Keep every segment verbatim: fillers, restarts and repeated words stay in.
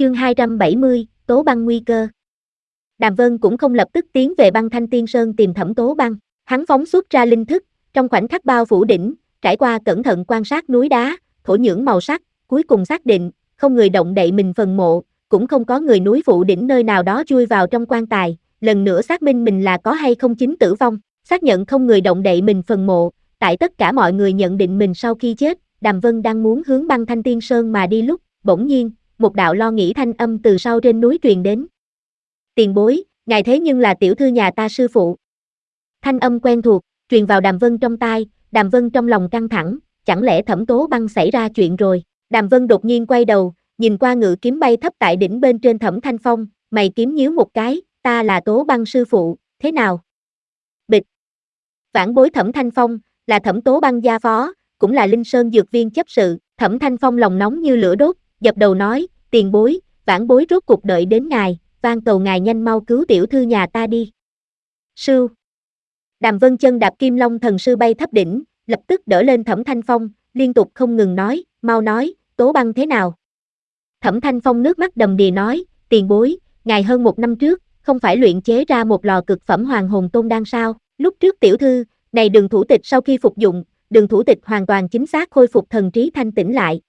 Chương hai trăm bảy mươi, Tố Băng nguy cơ. Đàm Vân cũng không lập tức tiến về Băng Thanh Tiên Sơn tìm Thẩm Tố Băng, hắn phóng xuất ra linh thức, trong khoảnh khắc bao phủ đỉnh, trải qua cẩn thận quan sát núi đá, thổ nhưỡng màu sắc, cuối cùng xác định, không người động đậy mình phần mộ, cũng không có người núi phụ đỉnh nơi nào đó chui vào trong quan tài, lần nữa xác minh mình là có hay không chính tử vong, xác nhận không người động đậy mình phần mộ, tại tất cả mọi người nhận định mình sau khi chết, Đàm Vân đang muốn hướng Băng Thanh Tiên Sơn mà đi lúc, bỗng nhiên, một đạo lo nghĩ thanh âm từ sau trên núi truyền đến. Tiền bối, ngài thế nhưng là tiểu thư nhà ta sư phụ. Thanh âm quen thuộc, truyền vào Đàm Vân trong tai, Đàm Vân trong lòng căng thẳng, chẳng lẽ Thẩm Tố Băng xảy ra chuyện rồi. Đàm Vân đột nhiên quay đầu, nhìn qua ngự kiếm bay thấp tại đỉnh bên trên Thẩm Thanh Phong, mày kiếm nhíu một cái, ta là Tố Băng sư phụ, thế nào? Bịch. Vãn bối Thẩm Thanh Phong, là Thẩm Tố Băng gia phó, cũng là Linh Sơn dược viên chấp sự. Thẩm Thanh Phong lòng nóng như lửa đốt, dập đầu nói, tiền bối, vãn bối rốt cuộc đợi đến ngài, van cầu ngài nhanh mau cứu tiểu thư nhà ta đi. Sư. Đàm Vân chân đạp Kim Long thần sư bay thấp đỉnh, lập tức đỡ lên Thẩm Thanh Phong, liên tục không ngừng nói, mau nói, Tố Băng thế nào? Thẩm Thanh Phong nước mắt đầm đìa nói, tiền bối, ngài hơn một năm trước, không phải luyện chế ra một lò cực phẩm hoàng hồn tôn đan sao? Lúc trước tiểu thư, này Đường thủ tịch sau khi phục dụng, Đường thủ tịch hoàn toàn chính xác khôi phục thần trí thanh tĩnh lại.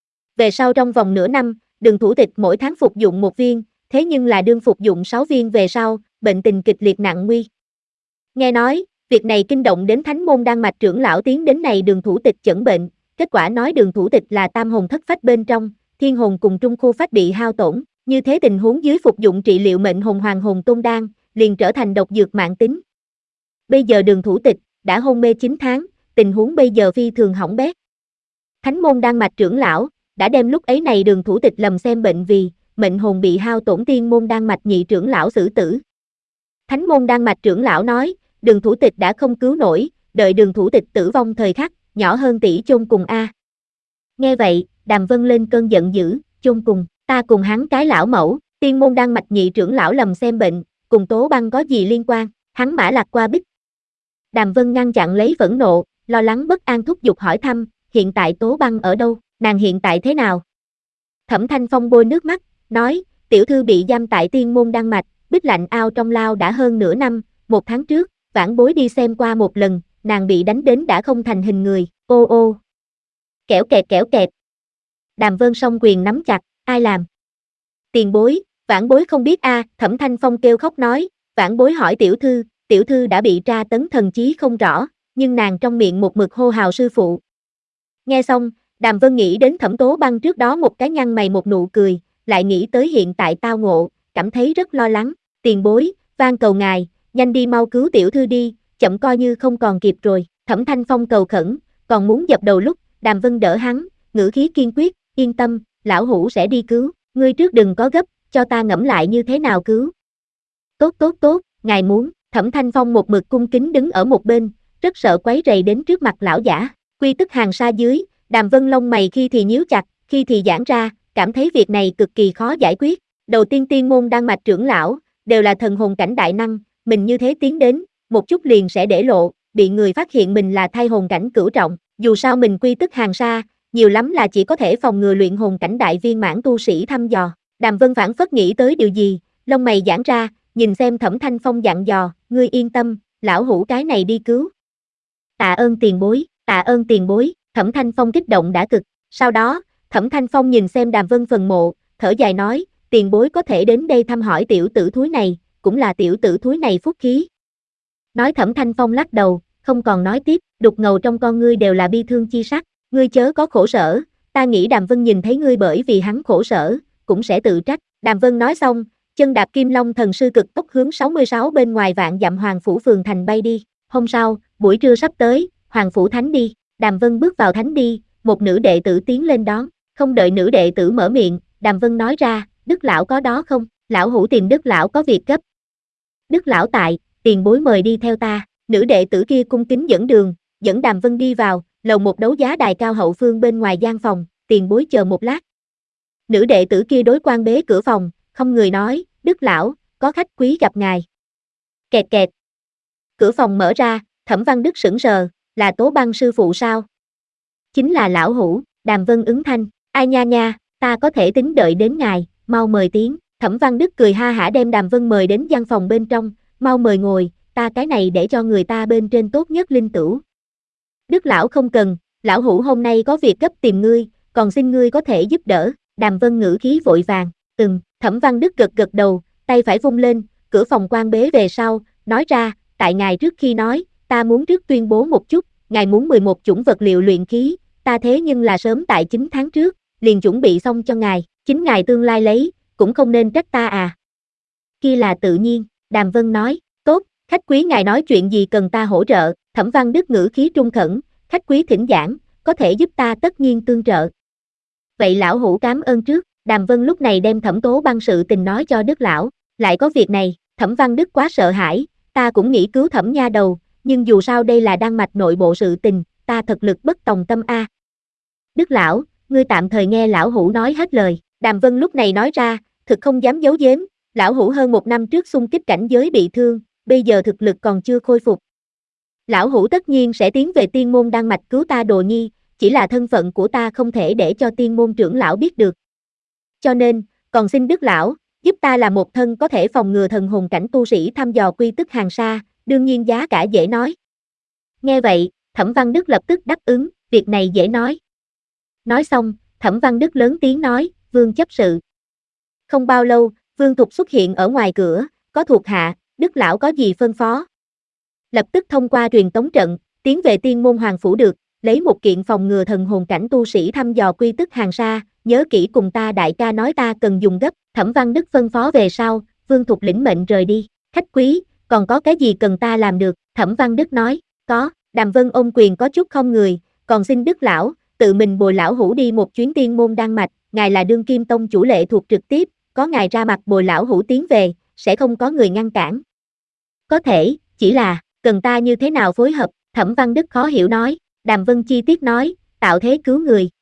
Về sau trong vòng nửa năm, Đường thủ tịch mỗi tháng phục dụng một viên, thế nhưng là đương phục dụng sáu viên về sau, bệnh tình kịch liệt nặng nguy. Nghe nói, việc này kinh động đến Thánh môn Đan mạch trưởng lão tiến đến này Đường thủ tịch chẩn bệnh, kết quả nói Đường thủ tịch là tam hồn thất phách bên trong, thiên hồn cùng trung khu phách bị hao tổn, như thế tình huống dưới phục dụng trị liệu mệnh hồn hoàng hồn tôn đan, liền trở thành độc dược mãn tính. Bây giờ Đường thủ tịch đã hôn mê chín tháng, tình huống bây giờ phi thường hỏng bét. Thánh môn Đan mạch trưởng lão đã đem lúc ấy này Đường thủ tịch lầm xem bệnh vì mệnh hồn bị hao tổn tiên môn Đan mạch nhị trưởng lão xử tử. Thánh môn Đan mạch trưởng lão nói, Đường thủ tịch đã không cứu nổi, đợi Đường thủ tịch tử vong thời khắc, nhỏ hơn tỷ chôn cùng a. Nghe vậy, Đàm Vân lên cơn giận dữ, chôn cùng, ta cùng hắn cái lão mẫu, tiên môn Đan mạch nhị trưởng lão lầm xem bệnh, cùng Tố Băng có gì liên quan, hắn mã lạc qua bích. Đàm Vân ngăn chặn lấy phẫn nộ, lo lắng bất an thúc giục hỏi thăm, hiện tại Tố Băng ở đâu, nàng hiện tại thế nào? Thẩm Thanh Phong bôi nước mắt, nói, tiểu thư bị giam tại tiên môn Đan mạch, bích lạnh ao trong lao đã hơn nửa năm, một tháng trước, vãn bối đi xem qua một lần, nàng bị đánh đến đã không thành hình người, ô ô. Kẻo kẹt kẻo kẹt. Đàm Vân song quyền nắm chặt, ai làm? Tiền bối, vãn bối không biết a. Thẩm Thanh Phong kêu khóc nói, vãn bối hỏi tiểu thư, tiểu thư đã bị tra tấn thần trí không rõ, nhưng nàng trong miệng một mực hô hào sư phụ. Nghe xong, Đàm Vân nghĩ đến Thẩm Tố Băng trước đó một cái nhăn mày một nụ cười, lại nghĩ tới hiện tại tao ngộ, cảm thấy rất lo lắng, tiền bối, van cầu ngài, nhanh đi mau cứu tiểu thư đi, chậm coi như không còn kịp rồi. Thẩm Thanh Phong cầu khẩn, còn muốn dập đầu lúc, Đàm Vân đỡ hắn, ngữ khí kiên quyết, yên tâm, lão hủ sẽ đi cứu, ngươi trước đừng có gấp, cho ta ngẫm lại như thế nào cứu. Tốt tốt tốt, ngài muốn. Thẩm Thanh Phong một mực cung kính đứng ở một bên, rất sợ quấy rầy đến trước mặt lão giả, quy tức hàng xa dưới, Đàm Vân lông mày khi thì nhíu chặt, khi thì giãn ra, cảm thấy việc này cực kỳ khó giải quyết. Đầu tiên tiên môn Đan mạch trưởng lão, đều là thần hồn cảnh đại năng, mình như thế tiến đến, một chút liền sẽ để lộ, bị người phát hiện mình là thai hồn cảnh cửu trọng, dù sao mình quy tức hàng xa, nhiều lắm là chỉ có thể phòng ngừa luyện hồn cảnh đại viên mãn tu sĩ thăm dò. Đàm Vân phảng phất nghĩ tới điều gì, lông mày giãn ra, nhìn xem Thẩm Thanh Phong dặn dò, ngươi yên tâm, lão hủ cái này đi cứu. Tạ ơn tiền bối, tạ ơn tiền bối, Thẩm Thanh Phong kích động đã cực, sau đó, Thẩm Thanh Phong nhìn xem Đàm Vân phần mộ, thở dài nói, tiền bối có thể đến đây thăm hỏi tiểu tử thúi này, cũng là tiểu tử thúi này phúc khí. Nói Thẩm Thanh Phong lắc đầu, không còn nói tiếp, đục ngầu trong con ngươi đều là bi thương chi sắc, ngươi chớ có khổ sở, ta nghĩ Đàm Vân nhìn thấy ngươi bởi vì hắn khổ sở, cũng sẽ tự trách. Đàm Vân nói xong, chân đạp Kim Long thần sư cực tốc hướng sáu mươi sáu bên ngoài vạn dặm Hoàng phủ phường thành bay đi. Hôm sau, buổi trưa sắp tới, Hoàng phủ thánh đi, Đàm Vân bước vào thánh đi, một nữ đệ tử tiến lên đón, không đợi nữ đệ tử mở miệng, Đàm Vân nói ra, Đức lão có đó không? Lão hủ tìm Đức lão có việc gấp. Đức lão tại, tiền bối mời đi theo ta. Nữ đệ tử kia cung kính dẫn đường, dẫn Đàm Vân đi vào, lầu một đấu giá đài cao hậu phương bên ngoài gian phòng, tiền bối chờ một lát. Nữ đệ tử kia đối quan bế cửa phòng, không người nói, Đức lão, có khách quý gặp ngài. Kẹt kẹt. Cửa phòng mở ra, Thẩm Văn Đức sững sờ, là Tố Băng sư phụ sao? Chính là lão hủ, Đàm Vân ứng thanh, ai nha nha, ta có thể tính đợi đến ngài, mau mời tiến. Thẩm Văn Đức cười ha hả đem Đàm Vân mời đến văn phòng bên trong, mau mời ngồi, ta cái này để cho người ta bên trên tốt nhất linh tửu. Đức lão không cần, lão hữu hôm nay có việc gấp tìm ngươi, còn xin ngươi có thể giúp đỡ. Đàm Vân ngữ khí vội vàng, ừm. Thẩm Văn Đức gật gật đầu, tay phải vung lên, cửa phòng quan bế về sau, nói ra, tại ngài trước khi nói, ta muốn trước tuyên bố một chút, ngài muốn mười một chủng vật liệu luyện khí, ta thế nhưng là sớm tại chín tháng trước, liền chuẩn bị xong cho ngài, chính ngài tương lai lấy, cũng không nên trách ta à. Kia là tự nhiên, Đàm Vân nói, tốt, khách quý ngài nói chuyện gì cần ta hỗ trợ. Thẩm Văn Đức ngữ khí trung khẩn, khách quý thỉnh giảng, có thể giúp ta tất nhiên tương trợ. Vậy lão hữu cảm ơn trước. Đàm Vân lúc này đem Thẩm Tố Băng sự tình nói cho Đức lão, lại có việc này. Thẩm Văn Đức quá sợ hãi, ta cũng nghĩ cứu Thẩm nha đầu, nhưng dù sao đây là đan mạch nội bộ sự tình, ta thật lực bất tòng tâm a. Đức lão, ngươi tạm thời nghe lão hữu nói hết lời. Đàm Vân lúc này nói ra, thực không dám giấu giếm, lão hữu hơn một năm trước xung kích cảnh giới bị thương, bây giờ thực lực còn chưa khôi phục. Lão hữu tất nhiên sẽ tiến về tiên môn đan mạch cứu ta đồ nhi, chỉ là thân phận của ta không thể để cho tiên môn trưởng lão biết được. Cho nên, còn xin Đức lão, giúp ta là một thân có thể phòng ngừa thần hồn cảnh tu sĩ thăm dò quy tức hàng xa, đương nhiên giá cả dễ nói. Nghe vậy, Thẩm Văn Đức lập tức đáp ứng, việc này dễ nói. Nói xong, Thẩm Văn Đức lớn tiếng nói, Vương chấp sự. Không bao lâu, Vương Thục xuất hiện ở ngoài cửa, có thuộc hạ, Đức lão có gì phân phó. Lập tức thông qua truyền tống trận, tiến về tiên môn hoàng phủ được, lấy một kiện phòng ngừa thần hồn cảnh tu sĩ thăm dò quy tức hàng xa, nhớ kỹ cùng ta đại ca nói ta cần dùng gấp. Thẩm Văn Đức phân phó về sau, Vương Thục lĩnh mệnh rời đi. Khách quý, còn có cái gì cần ta làm được? Thẩm Văn Đức nói, có. Đàm Vân ôm quyền có chút không người, còn xin Đức lão, tự mình bồi lão hữu đi một chuyến tiên môn đan mạch, ngài là đương kim tông chủ lệ thuộc trực tiếp, có ngài ra mặt bồi lão hữu tiến về, sẽ không có người ngăn cản. Có thể, chỉ là, cần ta như thế nào phối hợp? Thẩm Văn Đức khó hiểu nói. Đàm Vân chi tiết nói, tạo thế cứu người,